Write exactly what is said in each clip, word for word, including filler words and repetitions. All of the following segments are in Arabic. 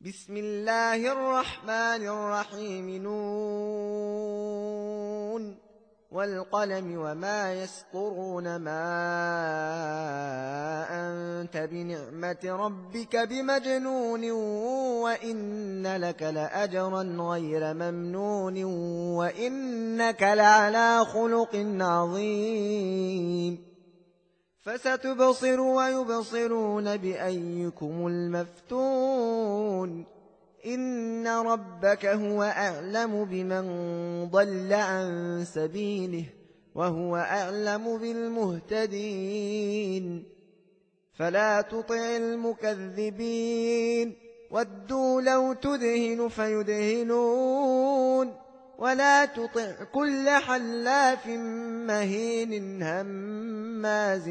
بسم الله الرحمن الرحيم نون والقلم وما يسطرون ما أنت بنعمة ربك بمجنون وإن لك لأجرا غير ممنون وإنك لعلى خلق عظيم فستبصر ويبصرون بأيكم المفتون إن ربك هو أعلم بمن ضل عن سبيله وهو أعلم بالمهتدين فلا تطع المكذبين ودوا لو تدهن فيدهنون ولا تطع كل حلاف مهين هماز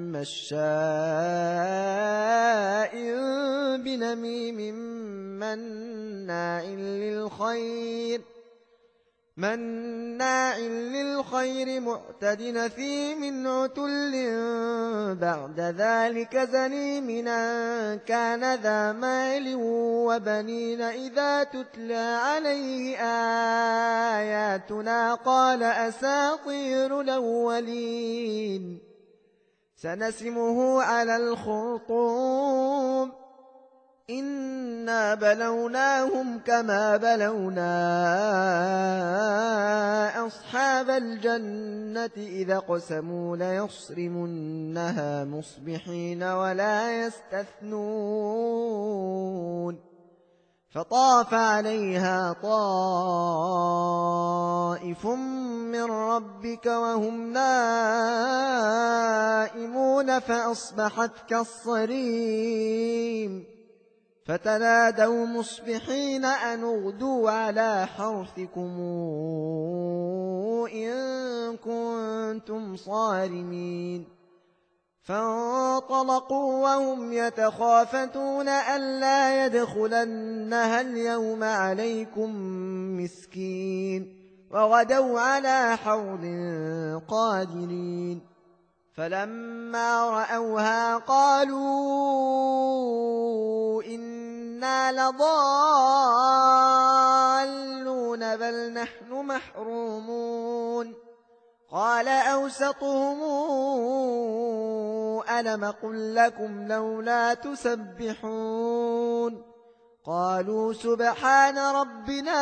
مشاء بنميم مناع للخير مناع للخير معتد نثيم عتل بعد ذلك زنيم أن كان ذا مال وبنين إذا تتلى عليه آياتنا قال أساطير الأولين سنسمه على الخرطوم إنا بلوناهم كما بلونا أصحاب الجنة إذا قسموا ليصرمنها مصبحين ولا يستثنون فطاف عليها طائف من ربك وهم نائمون فأصبحت كالصريم فتنادوا مصبحين أن اغدوا على حرثكم إن كنتم صارمين فانطلقوا وهم يتخافتون ألا يدخلنها اليوم عليكم مسكين وغدوا على حوض قادرين فلما رأوها قالوا إنا لضالون بل نحن محرومون قال أوسطهم ألم قل لكم لولا تسبحون قالوا سبحان ربنا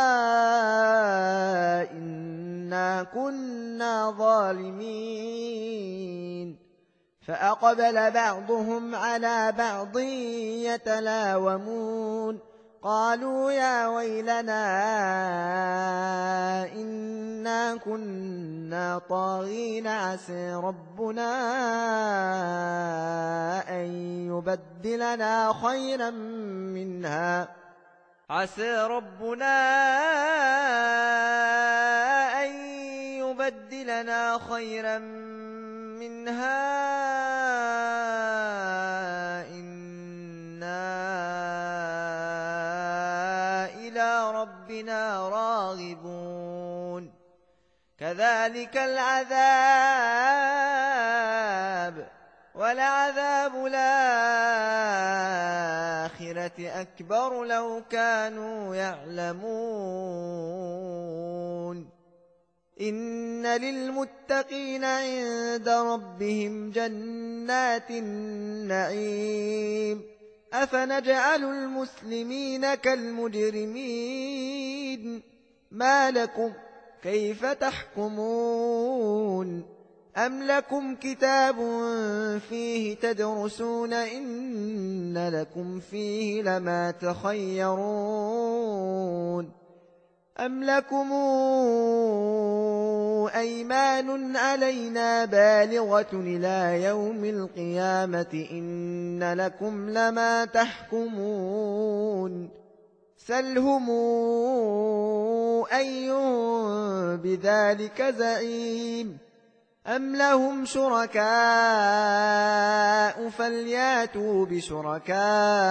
إنا كنا ظالمين فأقبل بعضهم على بعض يتلاومون قالوا يا ويلنا إنا كنا طاغين عسى ربنا أن يبدلنا خيرا منها عسى ربنا أن يبدلنا خيرا منها إنا إلى ربنا راغبون كذلك العذاب ولعذاب الآخرة أكبر لو كانوا يعلمون إن للمتقين عند ربهم جنات النعيم أفنجعل المسلمين كالمجرمين ما لكم كيف تحكمون أم لكم كتاب فيه تدرسون إن لكم فيه لما تخيرون أم لكم أيمان علينا بالغة إلى يوم القيامة إن لكم لما تحكمون سلهم أيهم بذلك زعيم أم لهم شركاء فلياتوا بشركائهم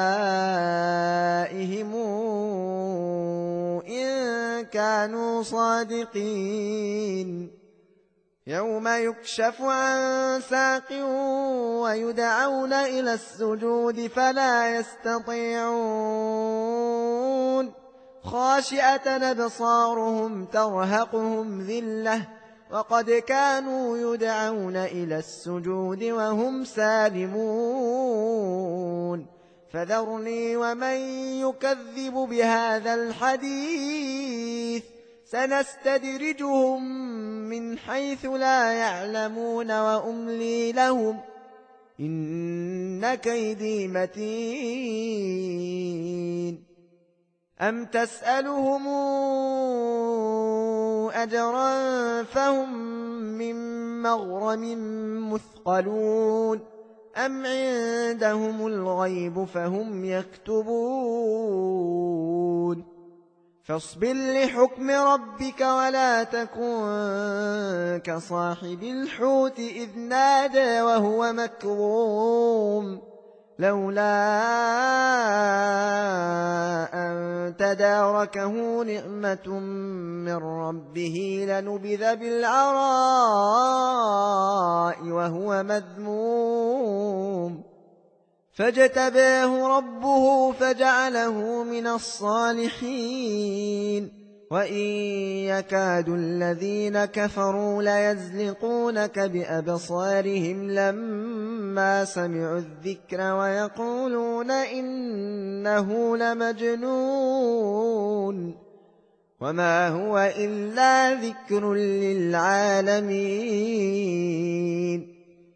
إن كانوا صادقين يوم يكشف عن ساق ويدعون إلى السجود فلا يستطيعون خاشعة أبصارهم ترهقهم ذلة وقد كانوا يدعون إلى السجود وهم سالمون فذرني ومن يكذب بهذا الحديث سنستدرجهم من حيث لا يعلمون وأملي لهم إن كيدي متين أم تسألهم أجرا فهم من مغرم مثقلون أم عندهم الغيب فهم يكتبون فاصبر لحكم ربك ولا تكن كصاحب الحوت إذ نادى وهو مكظوم لولا أن تداركه نعمة من ربه لنبذ بالعراء وهو مذموم فاجتباه ربه فجعله من الصالحين وإن يكاد الذين كفروا ليزلقونك بأبصارهم لما سمعوا الذكر ويقولون إنه لمجنون وما هو إلا ذكر للعالمين